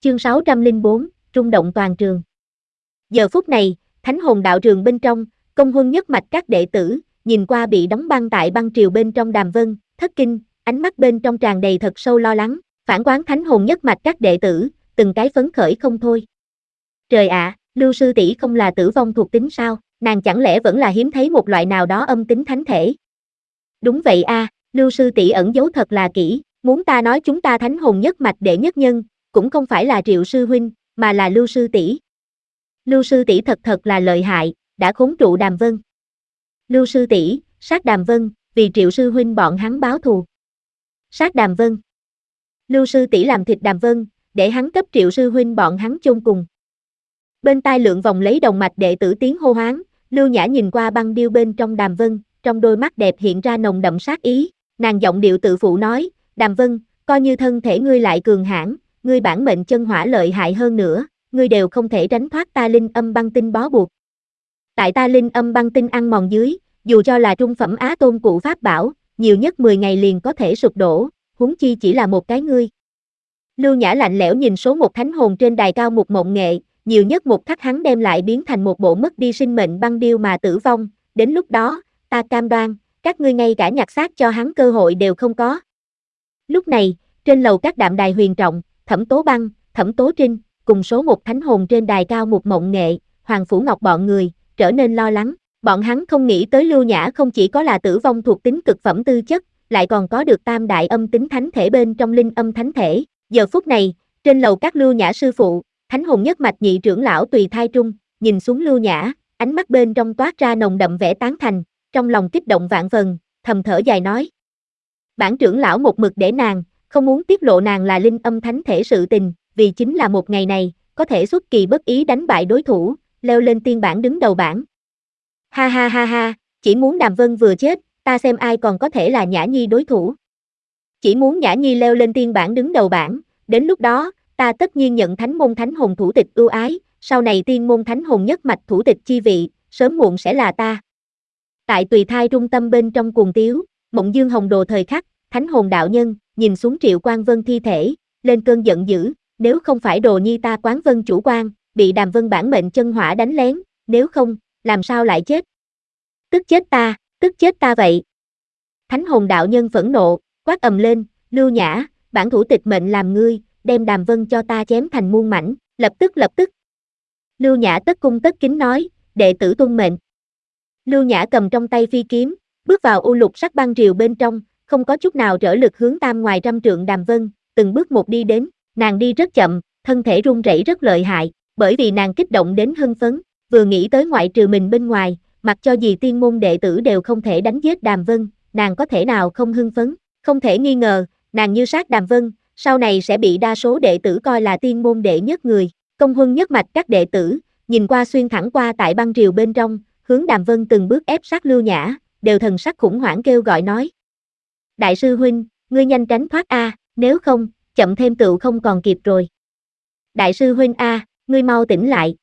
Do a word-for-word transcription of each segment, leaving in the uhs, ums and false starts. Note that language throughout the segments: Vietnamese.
Chương sáu trăm lẻ bốn, rung động toàn trường. Giờ phút này, Thánh hồn đạo trường bên trong, công huân nhất mạch các đệ tử, nhìn qua bị đóng băng tại băng triều bên trong Đàm Vân, thất kinh, ánh mắt bên trong tràn đầy thật sâu lo lắng, phản quán Thánh hồn nhất mạch các đệ tử, từng cái phấn khởi không thôi. Trời ạ, Lưu sư tỷ không là tử vong thuộc tính sao, nàng chẳng lẽ vẫn là hiếm thấy một loại nào đó âm tính thánh thể? Đúng vậy a, à, Lưu sư tỷ ẩn giấu thật là kỹ, muốn ta nói chúng ta Thánh hồn nhất mạch đệ nhất nhân, cũng không phải là Triệu sư huynh, mà là Lưu sư tỷ. Lưu sư tỷ thật thật là lợi hại, đã khốn trụ Đàm Vân. Lưu sư tỷ, sát Đàm Vân, vì Triệu sư huynh bọn hắn báo thù. Sát Đàm Vân. Lưu sư tỷ làm thịt Đàm Vân, để hắn cấp Triệu sư huynh bọn hắn chôn cùng. Bên tai lượng vòng lấy đồng mạch đệ tử tiếng hô hoáng, Lưu Nhã nhìn qua băng điêu bên trong Đàm Vân, trong đôi mắt đẹp hiện ra nồng đậm sát ý, nàng giọng điệu tự phụ nói, Đàm Vân, coi như thân thể ngươi lại cường hãn, ngươi bản mệnh chân hỏa lợi hại hơn nữa, ngươi đều không thể tránh thoát ta linh âm băng tinh bó buộc. Tại ta linh âm băng tinh ăn mòn dưới, dù cho là trung phẩm á tôn cụ pháp bảo, nhiều nhất mười ngày liền có thể sụp đổ, huống chi chỉ là một cái ngươi. Lưu Nhã lạnh lẽo nhìn số một thánh hồn trên đài cao một mộng nghệ, nhiều nhất một khắc hắn đem lại biến thành một bộ mất đi sinh mệnh băng điêu mà tử vong, đến lúc đó, ta cam đoan, các ngươi ngay cả nhặt xác cho hắn cơ hội đều không có. Lúc này, trên lầu các đạm đài huyền trọng, Thẩm Tố Băng, Thẩm Tố Trinh, cùng số một thánh hồn trên đài cao một mộng nghệ, Hoàng Phủ Ngọc bọn người, trở nên lo lắng, bọn hắn không nghĩ tới Lưu Nhã không chỉ có là tử vong thuộc tính cực phẩm tư chất, lại còn có được tam đại âm tính thánh thể bên trong linh âm thánh thể, giờ phút này, trên lầu các Lưu Nhã sư phụ, Thánh hồn nhất mạch nhị trưởng lão Tùy Thai Trung, nhìn xuống Lưu Nhã, ánh mắt bên trong toát ra nồng đậm vẻ tán thành, trong lòng kích động vạn phần, thầm thở dài nói. Bản trưởng lão một mực để nàng, không muốn tiết lộ nàng là linh âm thánh thể sự tình, vì chính là một ngày này, có thể xuất kỳ bất ý đánh bại đối thủ, leo lên tiên bảng đứng đầu bảng. Ha ha ha ha, chỉ muốn Đàm Vân vừa chết, ta xem ai còn có thể là Nhã Nhi đối thủ. Chỉ muốn Nhã Nhi leo lên tiên bảng đứng đầu bảng, đến lúc đó, ta tất nhiên nhận thánh môn thánh hồn thủ tịch ưu ái, sau này tiên môn thánh hồn nhất mạch thủ tịch chi vị, sớm muộn sẽ là ta. Tại Tùy Thai trung tâm bên trong cuồng tiếu, Mộng Dương Hồng Đồ thời khắc, thánh hồn đạo nhân, nhìn xuống Triệu Quang Vân thi thể, lên cơn giận dữ, nếu không phải Đồ Nhi ta Quán Vân chủ quan, bị Đàm Vân bản mệnh chân hỏa đánh lén, nếu không, làm sao lại chết? Tức chết ta, tức chết ta vậy. Thánh hồn đạo nhân phẫn nộ, quát ầm lên, Lưu Nhã, bản thủ tịch mệnh làm ngươi, đem Đàm Vân cho ta chém thành muôn mảnh, lập tức lập tức. Lưu Nhã tất cung tất kính nói, đệ tử tuân mệnh. Lưu Nhã cầm trong tay phi kiếm, bước vào u lục sắc băng triều bên trong, không có chút nào trở lực hướng tam ngoài trăm trượng Đàm Vân, từng bước một đi đến, nàng đi rất chậm, thân thể run rẩy rất lợi hại, bởi vì nàng kích động đến hưng phấn, vừa nghĩ tới ngoại trừ mình bên ngoài, mặc cho gì tiên môn đệ tử đều không thể đánh giết Đàm Vân, nàng có thể nào không hưng phấn, không thể nghi ngờ, nàng như sát Đàm Vân, sau này sẽ bị đa số đệ tử coi là tiên môn đệ nhất người, công huân nhất mạch các đệ tử, nhìn qua xuyên thẳng qua tại băng triều bên trong, hướng Đàm Vân từng bước ép sát Lưu Nhã, đều thần sắc khủng hoảng kêu gọi nói. Đại sư huynh, ngươi nhanh tránh thoát a, nếu không, chậm thêm tựu không còn kịp rồi. Đại sư huynh a, ngươi mau tỉnh lại.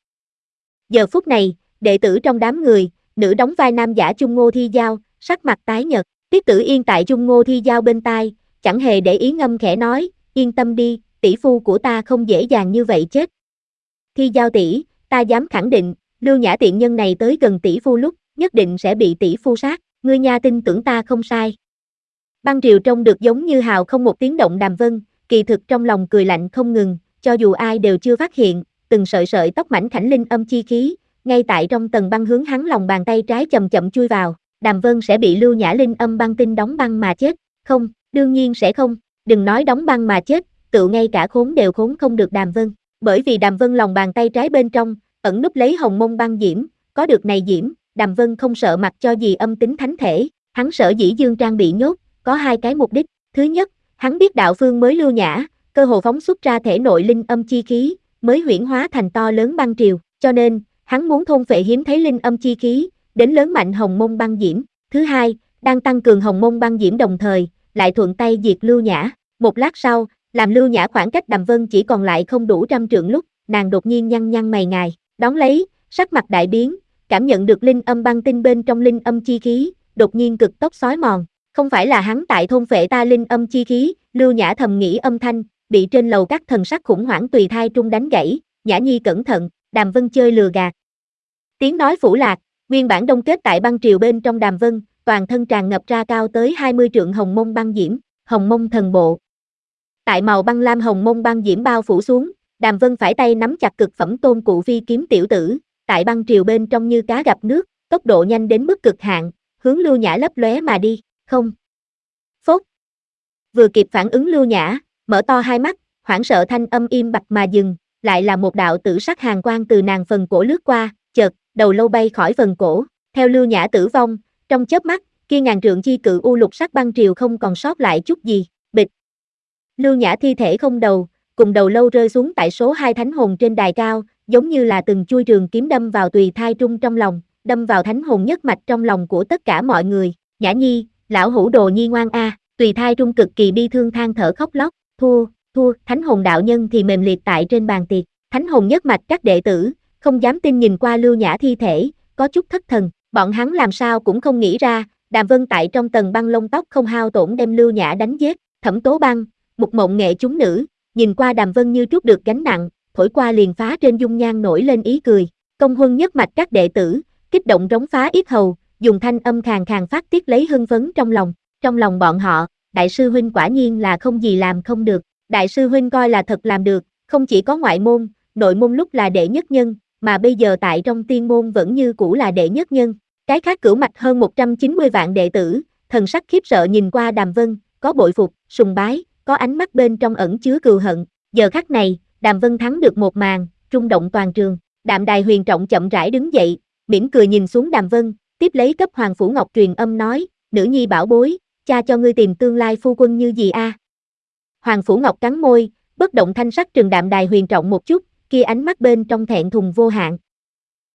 Giờ phút này, đệ tử trong đám người, nữ đóng vai nam giả Chung Ngô Thi Giao, sắc mặt tái nhợt, Tiết Tử Yên tại Chung Ngô Thi Giao bên tai, chẳng hề để ý ngâm khẽ nói, yên tâm đi, tỷ phu của ta không dễ dàng như vậy chết. Thi Giao tỷ, ta dám khẳng định, Lưu Nhã tiện nhân này tới gần tỷ phu lúc, nhất định sẽ bị tỷ phu sát, ngươi nha tin tưởng ta không sai. Băng triều trông được giống như hào không một tiếng động Đàm Vân, kỳ thực trong lòng cười lạnh không ngừng, cho dù ai đều chưa phát hiện, từng sợi sợi tóc mảnh khảnh linh âm chi khí, ngay tại trong tầng băng hướng hắn lòng bàn tay trái chậm chậm chui vào, Đàm Vân sẽ bị Lưu Nhã linh âm băng tinh đóng băng mà chết, không, đương nhiên sẽ không, đừng nói đóng băng mà chết, tự ngay cả khốn đều khốn không được Đàm Vân, bởi vì Đàm Vân lòng bàn tay trái bên trong, ẩn núp lấy hồng mông băng diễm, có được này diễm, Đàm Vân không sợ mặc cho gì âm tính thánh thể, hắn sợ dĩ dương trang bị nhốt, có hai cái mục đích, thứ nhất, hắn biết đạo phương mới Lưu Nhã, cơ hồ phóng xuất ra thể nội linh âm chi khí, mới huyễn hóa thành to lớn băng triều, cho nên, hắn muốn thôn phệ hiếm thấy linh âm chi khí, đến lớn mạnh hồng mông băng diễm, thứ hai, đang tăng cường hồng mông băng diễm đồng thời, lại thuận tay diệt Lưu Nhã, một lát sau, làm Lưu Nhã khoảng cách Đàm Vân chỉ còn lại không đủ trăm trượng lúc, nàng đột nhiên nhăn nhăn mày ngài, đón lấy, sắc mặt đại biến, cảm nhận được linh âm băng tinh bên trong linh âm chi khí, đột nhiên cực tốc xói mòn, không phải là hắn tại thôn phệ ta linh âm chi khí, Lưu Nhã thầm nghĩ âm thanh, bị trên lầu các thần sắc khủng hoảng tùy thai trung đánh gãy, Nhã Nhi cẩn thận, Đàm Vân chơi lừa gạt. Tiếng nói phủ lạc, nguyên bản đông kết tại băng triều bên trong Đàm Vân, toàn thân tràn ngập ra cao tới hai mươi trượng hồng mông băng diễm, hồng mông thần bộ. Tại màu băng lam hồng mông băng diễm bao phủ xuống, Đàm Vân phải tay nắm chặt cực phẩm tôn cụ phi kiếm tiểu tử, tại băng triều bên trong như cá gặp nước, tốc độ nhanh đến mức cực hạn, hướng Lưu Nhã lấp lóe mà đi, không. Phốt. Vừa kịp phản ứng Lưu Nhã, mở to hai mắt, hoảng sợ thanh âm im bặt mà dừng, lại là một đạo tử sắc hàn quang từ nàng phần cổ lướt qua, chợt, đầu lâu bay khỏi phần cổ, theo Lưu Nhã tử vong, trong chớp mắt, kia ngàn trượng chi cự u lục sắc băng triều không còn sót lại chút gì, bịch. Lưu Nhã thi thể không đầu, cùng đầu lâu rơi xuống tại số hai thánh hồn trên đài cao, giống như là từng chui trường kiếm đâm vào tùy thai trung trong lòng, đâm vào thánh hồn nhất mạch trong lòng của tất cả mọi người. Nhã Nhi, lão hữu đồ nhi ngoan a. À. Tùy thai trung cực kỳ bi thương than thở khóc lóc, thua, thua, thánh hồn đạo nhân thì mềm liệt tại trên bàn tiệc, thánh hồn nhất mạch các đệ tử, không dám tin nhìn qua Lưu Nhã thi thể, có chút thất thần, bọn hắn làm sao cũng không nghĩ ra, Đàm Vân tại trong tầng băng lông tóc không hao tổn đem Lưu Nhã đánh giết, Thẩm Tố Băng, một mộng nghệ chúng nữ, nhìn qua Đàm Vân như trút được gánh nặng, thổi qua liền phá trên dung nhan nổi lên ý cười, công huân nhất mạch các đệ tử, kích động rống phá yết hầu, dùng thanh âm khàn khàn phát tiết lấy hưng phấn trong lòng, trong lòng bọn họ, đại sư huynh quả nhiên là không gì làm không được, đại sư huynh coi là thật làm được, không chỉ có ngoại môn, nội môn lúc là đệ nhất nhân, mà bây giờ tại trong tiên môn vẫn như cũ là đệ nhất nhân, cái khác cửu mạch hơn một trăm chín mươi vạn đệ tử, thần sắc khiếp sợ nhìn qua Đàm Vân, có bội phục, sùng bái, có ánh mắt bên trong ẩn chứa cừu hận, giờ khắc này, Đàm Vân thắng được một màn, rung động toàn trường, Đạm Đài Huyền Trọng chậm rãi đứng dậy, mỉm cười nhìn xuống Đàm Vân, tiếp lấy cấp Hoàng Phủ Ngọc truyền âm nói, nữ nhi bảo bối, cha cho ngươi tìm tương lai phu quân như gì a? À? Hoàng Phủ Ngọc cắn môi, bất động thanh sắc trừng Đạm Đài Huyền Trọng một chút, kia ánh mắt bên trong thẹn thùng vô hạn,